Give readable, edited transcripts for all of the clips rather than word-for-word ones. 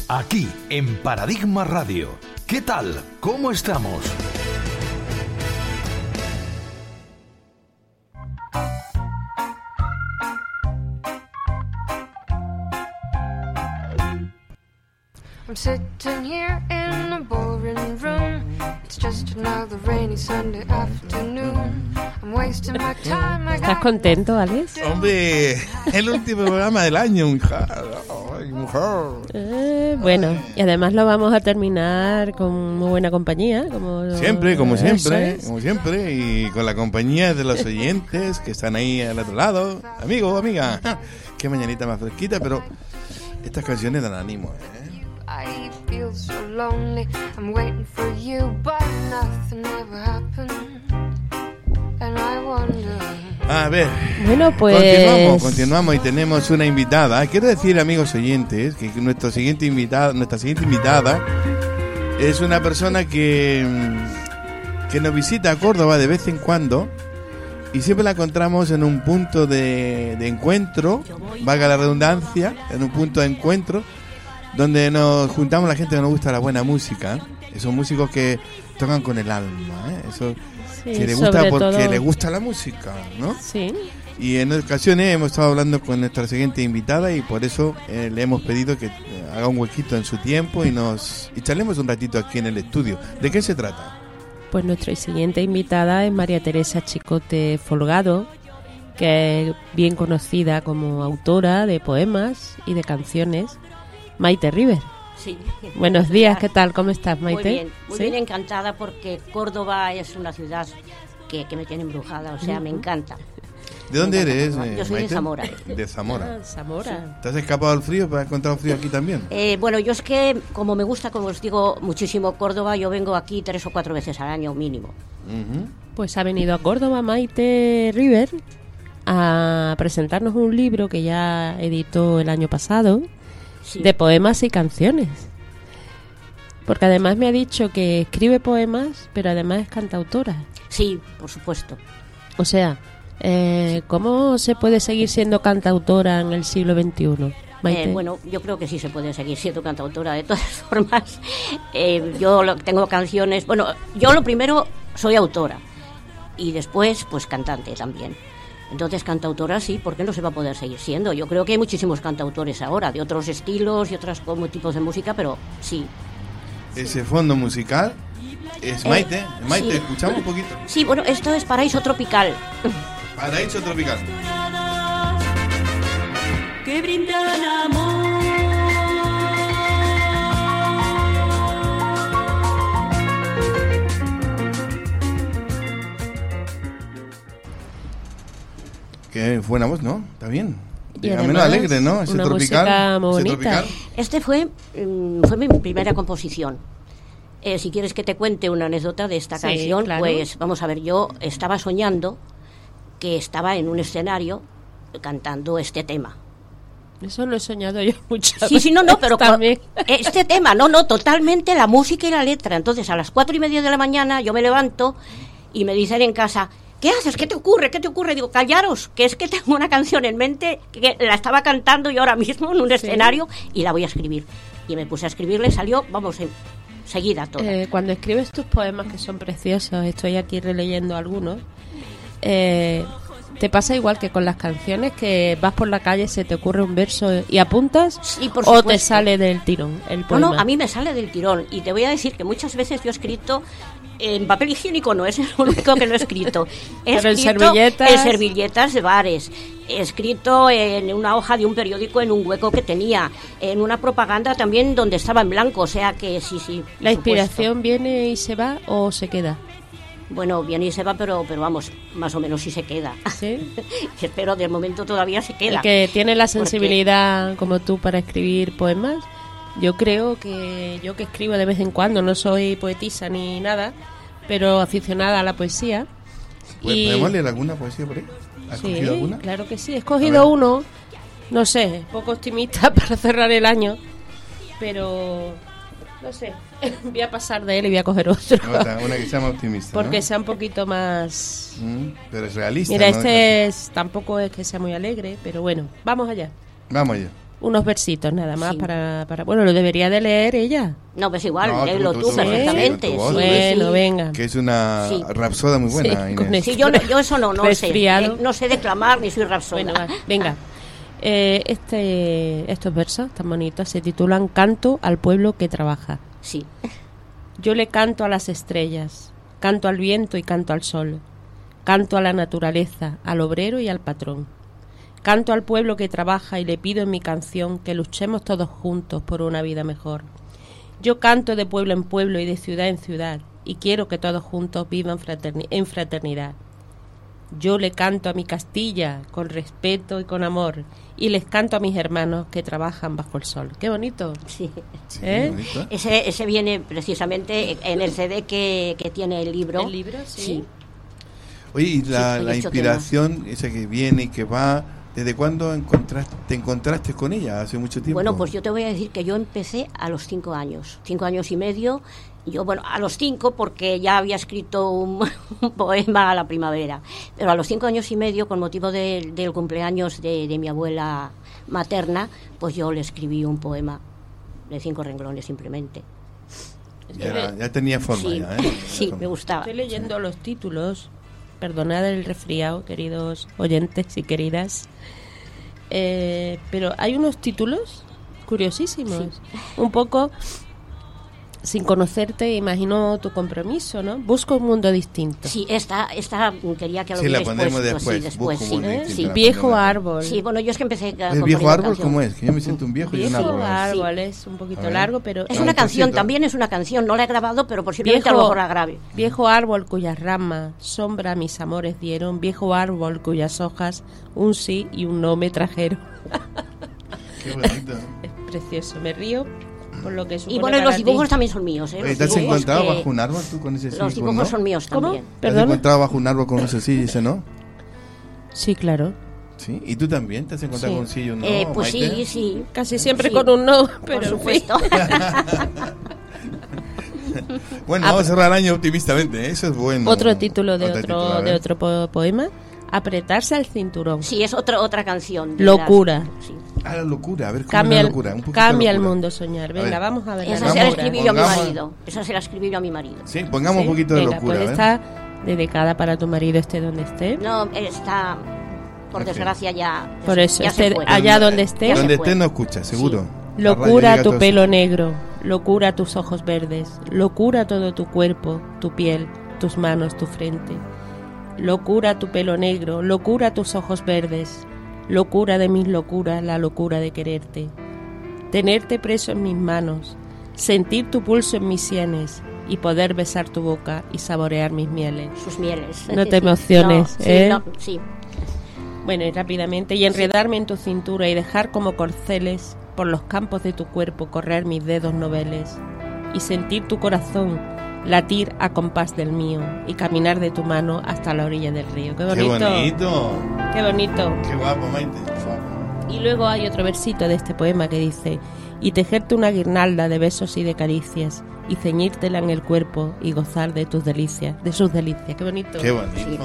aquí en Paradigma Radio. ¿Qué tal? ¿Cómo estamos? I'm sitting here in a boring room. It's just another rainy Sunday afternoon. I'm wasting my time. ¿Estás contento, Alex? Hombre, el último programa del año, mujer. Ay, mujer. Bueno, y además lo vamos a terminar con muy buena compañía. Como siempre, como siempre, y con la compañía de los oyentes que están ahí al otro lado. Amigo, amiga, qué mañanita más fresquita, pero estas canciones dan ánimo, I feel so lonely. I'm waiting for you, but nothing ever happened. And I wonder. A ver, bueno, pues continuamos y tenemos una invitada. Quiero decir, amigos oyentes, que nuestra siguiente invitada es una persona que nos visita a Córdoba de vez en cuando y siempre la encontramos en un punto de encuentro, valga la redundancia, en un punto de encuentro donde nos juntamos la gente que nos gusta la buena música, esos músicos que tocan con el alma, eso sí, que le gusta porque todo... le gusta la música, ¿no? Sí. Y en ocasiones hemos estado hablando con nuestra siguiente invitada y por eso le hemos pedido que haga un huequito en su tiempo y charlemos un ratito aquí en el estudio. ¿De qué se trata? Pues nuestra siguiente invitada es María Teresa Chicote Folgado, que es bien conocida como autora de poemas y de canciones. Maite River. Sí. Buenos días, ¿qué tal? ¿Cómo estás, Maite? Muy bien, encantada porque Córdoba es una ciudad que me tiene embrujada, o sea, me encanta. ¿De dónde eres, Yo soy Maite? de Zamora. De Zamora. Zamora. ¿Te has escapado del frío? ¿Has encontrado frío aquí también? Bueno, yo es que, como me gusta, como os digo, muchísimo Córdoba, yo vengo aquí 3 o 4 veces al año mínimo. Pues ha venido a Córdoba Maite River a presentarnos un libro que ya editó el año pasado, sí, de poemas y canciones. Porque además me ha dicho que escribe poemas, pero además es cantautora. Sí, por supuesto. O sea, ¿cómo se puede seguir siendo cantautora en el siglo XXI, Maite? Bueno, yo creo que sí se puede seguir siendo cantautora. De todas formas, yo tengo canciones... Bueno, yo lo primero soy autora y después, pues, cantante también. Entonces, cantautora sí, ¿por qué no se va a poder seguir siendo? Yo creo que hay muchísimos cantautores ahora, de otros estilos y otros tipos de música, pero sí. Ese fondo musical es Maite. Maite, sí. ¿Escuchamos un poquito? Sí, bueno, esto es Paraíso Tropical. Paraíso Tropical. Que brindan amor. Qué buena voz, ¿no? Está bien. Y al menos alegre, ¿no? Ese una tropical. Música ese tropical. Este fue mi primera composición. Si quieres que te cuente una anécdota de esta canción, claro. Pues vamos a ver, yo estaba soñando que estaba en un escenario cantando este tema. Eso lo he soñado yo muchas veces. Sí, no, pero también. Este tema, no, totalmente la música y la letra. Entonces a las 4:30 de la mañana yo me levanto y me dicen en casa... ¿Qué haces? ¿Qué te ocurre? ¿Qué te ocurre? Digo, callaros, que es que tengo una canción en mente que la estaba cantando yo ahora mismo en un escenario y la voy a escribir. Y me puse a escribirle, salió, vamos, seguida toda. Cuando escribes tus poemas, que son preciosos, estoy aquí releyendo algunos, ¿te pasa igual que con las canciones, que vas por la calle, se te ocurre un verso y apuntas? Sí, por ¿O supuesto. te sale del tirón el poema? No, a mí me sale del tirón. Y te voy a decir que muchas veces yo he escrito... En papel higiénico no, es lo único que no he escrito. Pero en servilletas. En servilletas de bares. He escrito en una hoja de un periódico en un hueco que tenía. En una propaganda también donde estaba en blanco. O sea que sí. ¿La inspiración viene y se va o se queda? Bueno, viene y se va, pero vamos, más o menos sí se queda. ¿Sí? Pero de momento todavía se queda. El que tiene la sensibilidad como tú para escribir poemas... Yo creo que yo que escribo de vez en cuando, no soy poetisa ni nada, pero aficionada a la poesía. ¿Podemos leer alguna poesía por ahí? ¿Has escogido alguna? Claro que sí, he escogido uno, no sé, poco optimista para cerrar el año, pero no sé, voy a pasar de él y voy a coger otro. Una que sea más optimista, porque ¿no? sea un poquito más... pero es realista. Mira, ¿no? tampoco es que sea muy alegre, pero bueno, vamos allá. Vamos allá. unos versitos nada más Sí. para bueno, lo debería de leer ella. No, pues igual, No, léelo tú sí, perfectamente. tu voz, Sí, Bueno, sí. venga. Que es una Sí. rapsoda muy buena, Sí, Inés. con eso. Sí, yo eso no sé. Resfriado. No sé declamar ni soy rapsoda. Bueno, va, venga. Estos versos tan bonitos se titulan Canto al pueblo que trabaja. Sí. Yo le canto a las estrellas, canto al viento y canto al sol, canto a la naturaleza, al obrero y al patrón. Canto al pueblo que trabaja y le pido en mi canción que luchemos todos juntos por una vida mejor. Yo canto de pueblo en pueblo y de ciudad en ciudad y quiero que todos juntos vivan en fraternidad. Yo le canto a mi Castilla con respeto y con amor y les canto a mis hermanos que trabajan bajo el sol. ¡Qué bonito! Sí. Sí, ¿Eh? bonito. Ese viene precisamente en el CD que tiene el libro. ¿El libro? Sí. Oye, y Sí, la hay 8 inspiración, esa que viene y que va, ¿desde cuándo te encontraste con ella? ¿Hace mucho tiempo? Bueno, pues yo te voy a decir que yo empecé a los 5 años, 5 años y medio. Yo, bueno, a los 5 porque ya había escrito un poema a la primavera, pero a los 5 años y medio, con motivo del cumpleaños de mi abuela materna, pues yo le escribí un poema de 5 renglones simplemente. Ya tenía forma, Sí, ya, ¿eh? sí, me gustaba. Estoy leyendo los títulos. Perdonad el resfriado, queridos oyentes y queridas. Pero hay unos títulos curiosísimos. Un poco, sin conocerte, imagino tu compromiso, ¿no? Busco un mundo distinto. Sí, esta quería que lo Sí, la hubierais pondremos puesto, después. sí, después, Busco sí. un mundo distinto, Sí. la Viejo pondremos. árbol. Sí, bueno, yo es que empecé ¿El componiendo viejo árbol canción. cómo es? Que yo me siento un viejo y un Viejo árbol. árbol es un poquito A ver. largo, pero... Es Ah, una un canción, trocito. también es una canción, no la he grabado, pero posiblemente a lo mejor la grabe. Viejo árbol cuyas ramas sombra a mis amores dieron, viejo árbol cuyas hojas un sí y un no me trajeron. Qué bonito. Es precioso, me río por lo que supone Y bueno, y para los ti. dibujos también son míos, ¿eh? Oye, Los ¿te has dibujos encontrado que- bajo un árbol tú con ese sí? Los con dibujos no? son míos ¿Cómo? también. ¿Te has ¿Perdona? encontrado bajo un árbol con ese sí y ese no? Sí, claro. ¿Sí? ¿Y tú también te has encontrado Sí. con un sí y un no, Pues Maite? sí, sí. Casi siempre Sí, con un no, por pero en fin. supuesto. Bueno, vamos a cerrar el año optimistamente, ¿eh? Eso es bueno. Otro título de título, a otro ver. de otro poema, apretarse al cinturón. Sí, es otra canción. Locura. Sí. Ah, la locura, a ver, ¿cómo Cambia, es la locura? Un poquito cambia de el locura. mundo soñar. Venga, ver. vamos a ver la Esa se la locura. escribí yo a mi Pongamos- marido. Esa se la escribí yo a mi marido. Sí, pongamos ¿Sí? un poquito de Venga, locura, pues a ver. está dedicada para tu marido, esté donde esté. No, está, por En fin. desgracia, ya. Por eso, ya se esté fue. allá donde esté. Ya se Donde fue. estés no escucha, seguro. La radio Locura llega a tu todos. pelo negro, locura tus ojos verdes, locura todo tu cuerpo, tu piel, tus manos, tu frente. Locura tu pelo negro, locura tus ojos verdes, locura de mis locuras, la locura de quererte. Tenerte preso en mis manos, sentir tu pulso en mis sienes y poder besar tu boca y saborear mis mieles. Sus mieles. No te emociones, No, sí, ¿eh? no, sí. Bueno, y rápidamente, y enredarme en tu cintura y dejar como corceles por los campos de tu cuerpo correr mis dedos noveles y sentir tu corazón latir a compás del mío y caminar de tu mano hasta la orilla del río. ¡Qué Qué bonito! bonito. ¡Qué bonito! Qué guapo, Maite. Qué guapo. Y luego hay otro versito de este poema que dice: y tejerte una guirnalda de besos y de caricias y ceñírtela en el cuerpo y gozar de tus delicias, de sus delicias. ¡Qué bonito! Qué bonito.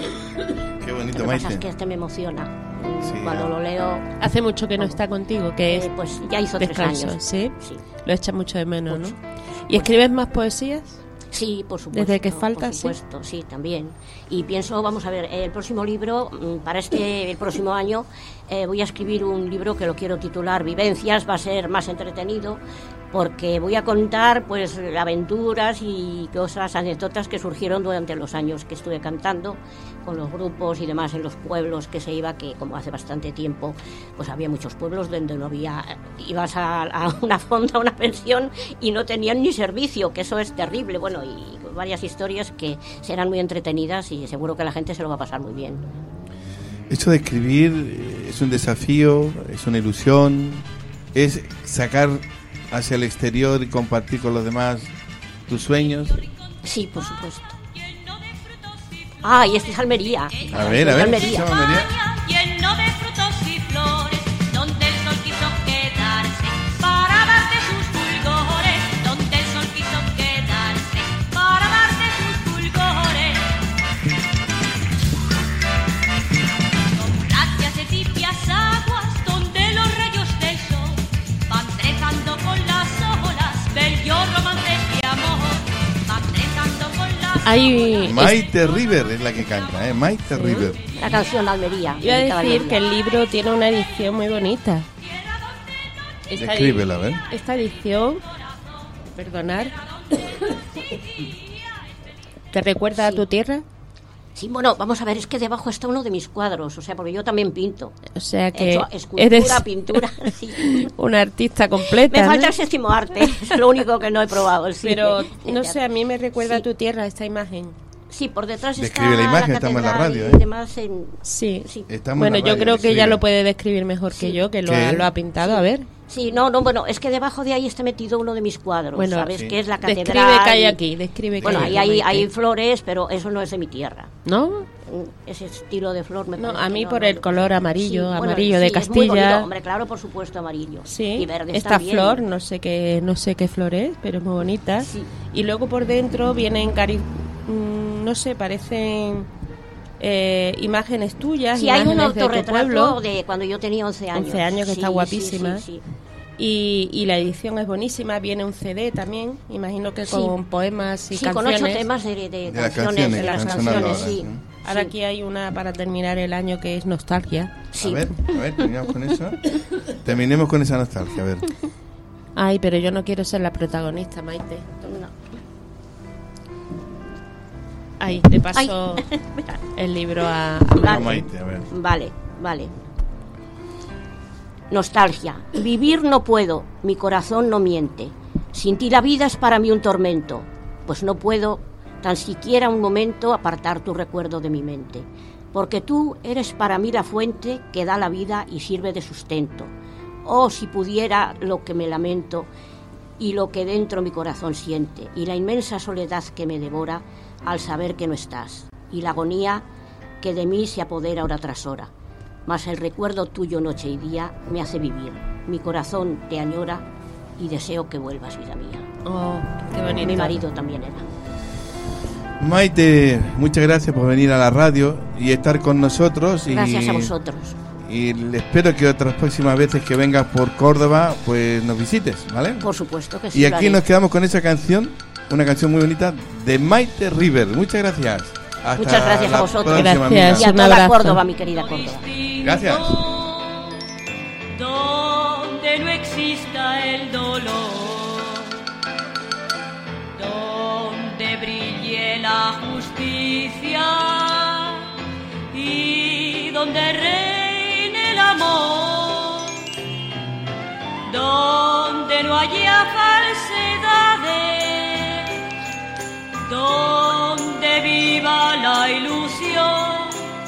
Qué bonito, Lo que pasa es Maite. que este me emociona. Sí, Cuando ya. lo leo, Hace mucho que no está contigo, que es pues ya hizo 3 descanso, años. ¿sí? Sí. Lo echas mucho de menos, ¿no? Mucho. ¿Y escribes más poesías? Sí, por supuesto. Desde que falta, por sí. supuesto, sí, también. Y pienso, vamos a ver, el próximo libro, para el próximo año, voy a escribir un libro que lo quiero titular Vivencias, va a ser más entretenido, porque voy a contar pues aventuras y cosas, anécdotas que surgieron durante los años que estuve cantando con los grupos y demás en los pueblos que se iba, que como hace bastante tiempo, pues había muchos pueblos donde no había, ibas a una fonda, a una pensión y no tenían ni servicio, que eso es terrible, bueno, y varias historias que serán muy entretenidas y seguro que la gente se lo va a pasar muy bien. Esto de escribir es un desafío, es una ilusión, es sacar hacia el exterior y compartir con los demás tus sueños. Sí, por supuesto. Ah, y este es Almería. A ver, Almería. ¿se llama Almería? Lleno de frutos y flores, donde el sol quiso quedarse para darte sus fulgores, donde el sol quiso quedarse para darte sus fulgores. Con gracias de tibias aguas, donde los rayos del sol Hay... Maite River es la que canta, Maite River. La canción Almería. Iba a dedicada decir Almería. que el libro tiene una edición muy bonita. Descríbela, a ver. Esta edición, perdonar, ¿te recuerda a tu tierra? Sí, bueno, vamos a ver, es que debajo está uno de mis cuadros, o sea, porque yo también pinto. O sea He que hecho escultura, eres pintura, sí. una artista completa. Me falta ¿no? el séptimo arte, es lo único que no he probado. Sí. Pero, no sé, a mí me recuerda Sí. a tu tierra esta imagen. Sí, por detrás Describe está la imagen, estamos en la catedral radio, y demás Sí. Sí. Estamos Bueno, en la yo radio, creo que describe. ella lo puede describir mejor que Sí. yo, que lo ¿Qué? ha pintado. A ver. Sí, no, bueno, es que debajo de ahí está metido uno de mis cuadros, Bueno, ¿sabes? sí. Que es la catedral. Describe que hay y- aquí, describe que Bueno, hay ahí aquí. hay flores, pero eso no es de mi tierra. ¿No? Ese estilo de flor me No, parece a mí que por el color amarillo, bueno, amarillo de sí, es muy bonito, Castilla. hombre, claro, por supuesto, amarillo. Sí, Y verde esta también. flor, no sé qué flor es, pero es muy bonita. Sí. Y luego por dentro vienen no sé, parecen imágenes tuyas, Sí, hay un imágenes de tu autorretrato pueblo. de cuando yo tenía 11 años. 11 años, que está guapísima. Sí. Y la edición es buenísima, viene un CD también, imagino que Sí. con poemas y Sí, con canciones. 8 temas de las canciones, canciones, de que las están sonando canciones, ahora, sí. ¿no? Ahora Sí. aquí hay una para terminar el año que es Nostalgia. Sí. A ver, terminamos con eso. Terminemos con esa nostalgia, a ver. Ay, pero yo no quiero ser la protagonista, Maite. No. Ahí, le paso Ay. Mira. el libro a A Maite. Maite, a ver. Vale. Nostalgia. Vivir no puedo, mi corazón no miente. Sin ti la vida es para mí un tormento, pues no puedo tan siquiera un momento apartar tu recuerdo de mi mente, porque tú eres para mí la fuente que da la vida y sirve de sustento. Oh, si pudiera lo que me lamento y lo que dentro mi corazón siente, y la inmensa soledad que me devora al saber que no estás, y la agonía que de mí se apodera hora tras hora. Mas el recuerdo tuyo noche y día me hace vivir. Mi corazón te añora y deseo que vuelvas, vida mía. Oh, qué bonito. Mi marido también era. Maite, muchas gracias por venir a la radio y estar con nosotros. Gracias a vosotros. Y espero que otras próximas veces que vengas por Córdoba, pues nos visites, ¿vale? Por supuesto que sí. Y lo aquí haré. nos quedamos con esa canción, una canción muy bonita de Maite River. Muchas gracias. Hasta Muchas gracias a la vosotros. próxima, Gracias. Y amiga. a Un toda abrazo. Córdoba, mi querida Córdoba. Gracias. Donde no exista el dolor, donde brille la justicia y donde reine el amor, donde no haya falsedades, donde viva la ilusión,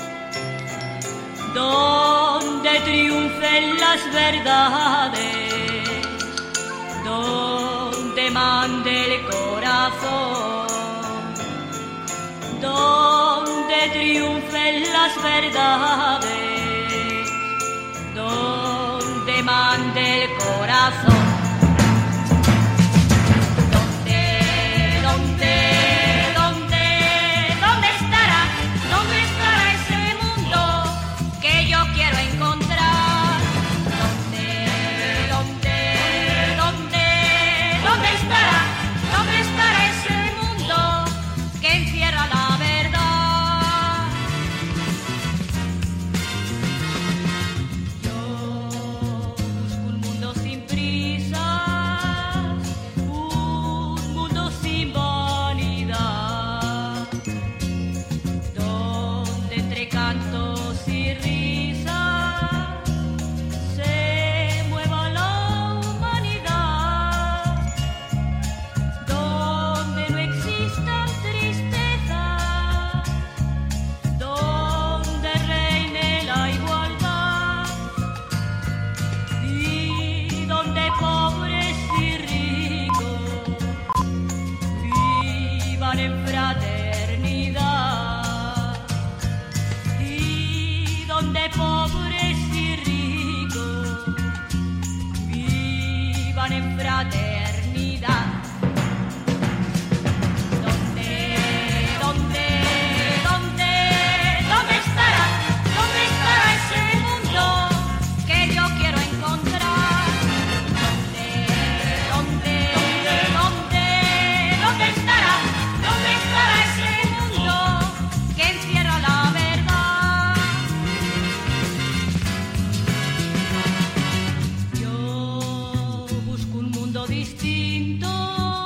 donde triunfen las verdades, donde mande el corazón, donde triunfen las verdades, donde mande el corazón. ¿Dónde estará ese mundo que yo quiero encontrar? ¿Dónde estará ese mundo que encierra la verdad? Yo busco un mundo sin prisas, un mundo sin vanidad, donde entre cantos y risas se mueva la humanidad, donde no existan tristezas, donde reine la igualdad y donde pobres y ricos vivan en fraternidad, y donde pobres y ricos vivan en fraternidad. ¿Dónde estará ese mundo que yo quiero encontrar? ¿Dónde estará ese distinto,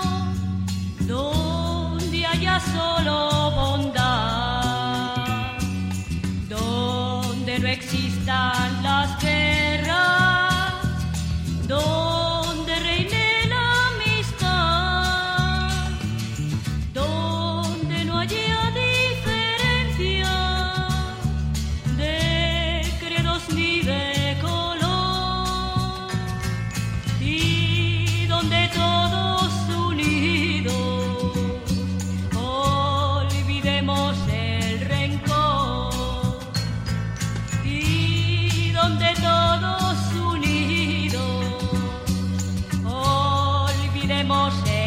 donde haya solo bondad, donde no existan las guerras, donde reine la amistad, donde no haya diferencia de credos ni de color, y donde todos unidos olvidemos el rencor, y donde todos unidos olvidemos el